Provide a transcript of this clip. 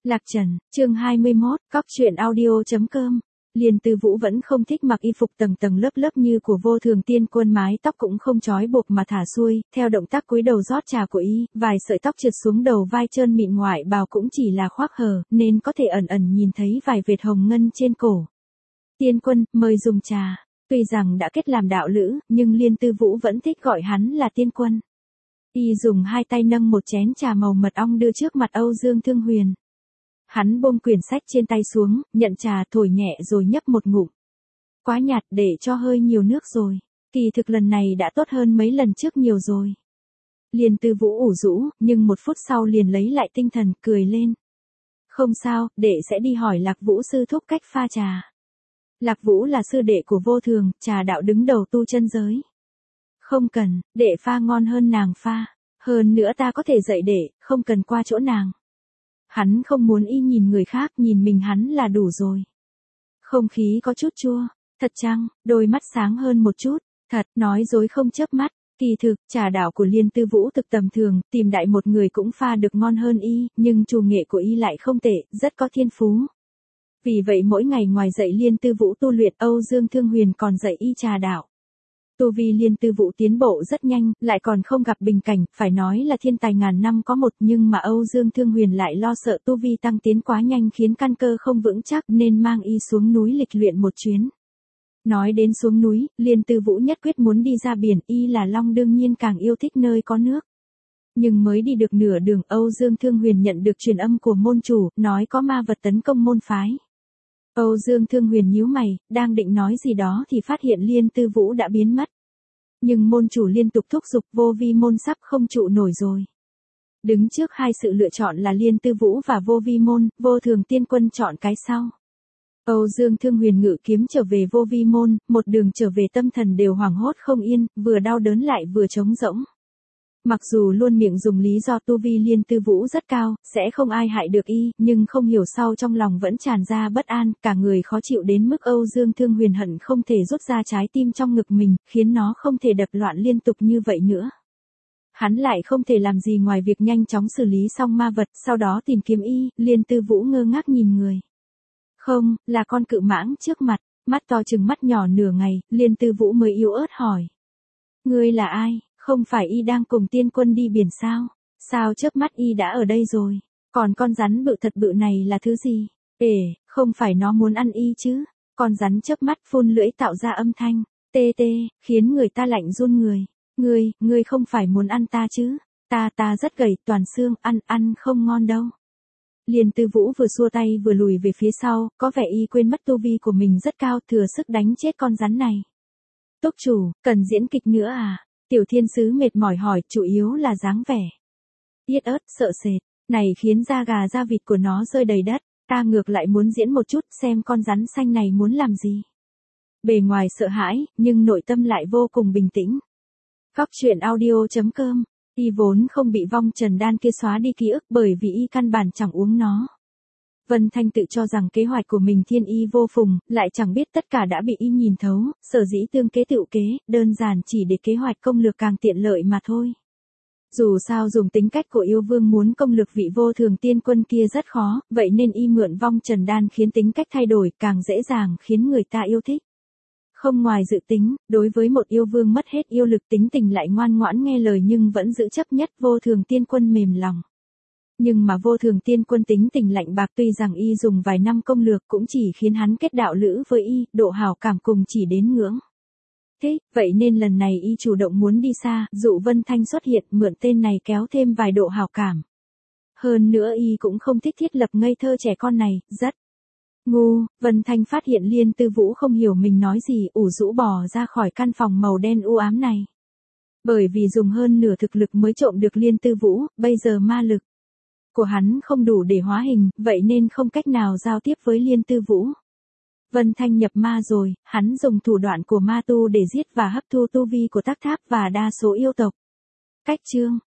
Lạc Trần, chương 21, cóc truyện audio.com. Liên Tư Vũ vẫn không thích mặc y phục tầng tầng lớp lớp như của Vô Thường Tiên Quân, mái tóc cũng không trói buộc mà thả xuôi, theo động tác cúi đầu rót trà của y, vài sợi tóc trượt xuống đầu vai trơn mịn, ngoại bào cũng chỉ là khoác hở, nên có thể ẩn ẩn nhìn thấy vài vệt hồng ngân trên cổ. Tiên Quân, mời dùng trà. Tuy rằng đã kết làm đạo lữ, nhưng Liên Tư Vũ vẫn thích gọi hắn là Tiên Quân. Y dùng hai tay nâng một chén trà màu mật ong đưa trước mặt Âu Dương Thương Huyền. Hắn buông quyển sách trên tay xuống, nhận trà thổi nhẹ rồi nhấp một ngụm. Quá nhạt, để cho hơi nhiều nước rồi. Kỳ thực lần này đã tốt hơn mấy lần trước nhiều rồi. Liên Tư Vũ ủ rũ, nhưng một phút sau liền lấy lại tinh thần, cười lên. Không sao, đệ sẽ đi hỏi Lạc Vũ sư thúc cách pha trà. Lạc Vũ là sư đệ của Vô Thường, trà đạo đứng đầu tu chân giới. Không cần, đệ pha ngon hơn nàng pha. Hơn nữa ta có thể dạy đệ, không cần qua chỗ nàng. Hắn không muốn y nhìn người khác, nhìn mình hắn là đủ rồi. Không khí có chút chua. Thật chăng? Đôi mắt sáng hơn một chút. Thật, nói dối không chớp mắt. Kỳ thực, trà đạo của Liên Tư Vũ thực tầm thường, tìm đại một người cũng pha được ngon hơn y, nhưng chủ nghệ của y lại không tệ, rất có thiên phú. Vì vậy mỗi ngày ngoài dạy Liên Tư Vũ tu luyện, Âu Dương Thương Huyền còn dạy y trà đạo. Tu vi Liên Tư Vũ tiến bộ rất nhanh, lại còn không gặp bình cảnh, phải nói là thiên tài ngàn năm có một, nhưng mà Âu Dương Thương Huyền lại lo sợ tu vi tăng tiến quá nhanh khiến căn cơ không vững chắc, nên mang y xuống núi lịch luyện một chuyến. Nói đến xuống núi, Liên Tư Vũ nhất quyết muốn đi ra biển, y là long đương nhiên càng yêu thích nơi có nước. Nhưng mới đi được nửa đường, Âu Dương Thương Huyền nhận được truyền âm của môn chủ, nói có ma vật tấn công môn phái. Âu Dương Thương Huyền nhíu mày, đang định nói gì đó thì phát hiện Liên Tư Vũ đã biến mất. Nhưng môn chủ liên tục thúc giục, Vô Vi môn sắp không trụ nổi rồi. Đứng trước hai sự lựa chọn là Liên Tư Vũ và Vô Vi môn, Vô Thường Tiên Quân chọn cái sau. Âu Dương Thương Huyền ngự kiếm trở về Vô Vi môn, một đường trở về tâm thần đều hoảng hốt không yên, vừa đau đớn lại vừa trống rỗng. Mặc dù luôn miệng dùng lý do tu vi Liên Tư Vũ rất cao, sẽ không ai hại được y, nhưng không hiểu sao trong lòng vẫn tràn ra bất an, cả người khó chịu đến mức Âu Dương Thương Huyền hận không thể rút ra trái tim trong ngực mình, khiến nó không thể đập loạn liên tục như vậy nữa. Hắn lại không thể làm gì ngoài việc nhanh chóng xử lý xong ma vật, sau đó tìm kiếm y. Liên Tư Vũ ngơ ngác nhìn người. Không, là con cự mãng trước mặt, mắt to chừng mắt nhỏ nửa ngày, Liên Tư Vũ mới yếu ớt hỏi. Ngươi là ai? Không phải y đang cùng Tiên Quân đi biển sao? Sao chớp mắt y đã ở đây rồi? Còn con rắn bự thật bự này là thứ gì? Không phải nó muốn ăn y chứ? Con rắn chớp mắt phun lưỡi tạo ra âm thanh tê tê, khiến người ta lạnh run người. Ngươi không phải muốn ăn ta chứ? Ta rất gầy, toàn xương, ăn không ngon đâu. Liên Tư Vũ vừa xua tay vừa lùi về phía sau, có vẻ y quên mất tu vi của mình rất cao, thừa sức đánh chết con rắn này. Túc chủ, cần diễn kịch nữa à? Tiểu thiên sứ mệt mỏi hỏi, chủ yếu là dáng vẻ yết ớt, sợ sệt, này khiến da gà da vịt của nó rơi đầy đất, ta ngược lại muốn diễn một chút xem con rắn xanh này muốn làm gì. Bề ngoài sợ hãi, nhưng nội tâm lại vô cùng bình tĩnh. Cóc truyện audio.com, y vốn không bị vong trần đan kia xóa đi ký ức bởi vì y căn bản chẳng uống nó. Vân Thanh tự cho rằng kế hoạch của mình thiên y vô phùng, lại chẳng biết tất cả đã bị y nhìn thấu, sở dĩ tương kế tựu kế, đơn giản chỉ để kế hoạch công lược càng tiện lợi mà thôi. Dù sao dùng tính cách của yêu vương muốn công lược vị Vô Thường Tiên Quân kia rất khó, vậy nên y mượn vong trần đan khiến tính cách thay đổi, càng dễ dàng khiến người ta yêu thích. Không ngoài dự tính, đối với một yêu vương mất hết yêu lực tính tình lại ngoan ngoãn nghe lời nhưng vẫn giữ chấp nhất Vô Thường Tiên Quân mềm lòng. Nhưng mà Vô Thường Tiên Quân tính tình lạnh bạc, tuy rằng y dùng vài năm công lược cũng chỉ khiến hắn kết đạo lữ với y, độ hảo cảm cùng chỉ đến ngưỡng. Thế, vậy nên lần này y chủ động muốn đi xa, dụ Vân Thanh xuất hiện, mượn tên này kéo thêm vài độ hảo cảm. Hơn nữa y cũng không thích thiết lập ngây thơ trẻ con này, rất ngu. Vân Thanh phát hiện Liên Tư Vũ không hiểu mình nói gì, ủ rũ bò ra khỏi căn phòng màu đen u ám này. Bởi vì dùng hơn nửa thực lực mới trộm được Liên Tư Vũ, bây giờ ma lực của hắn không đủ để hóa hình, vậy nên không cách nào giao tiếp với Liên Tư Vũ. Vân Thanh nhập ma rồi, hắn dùng thủ đoạn của ma tu để giết và hấp thu tu vi của Tắc Tháp và đa số yêu tộc. Cách chương,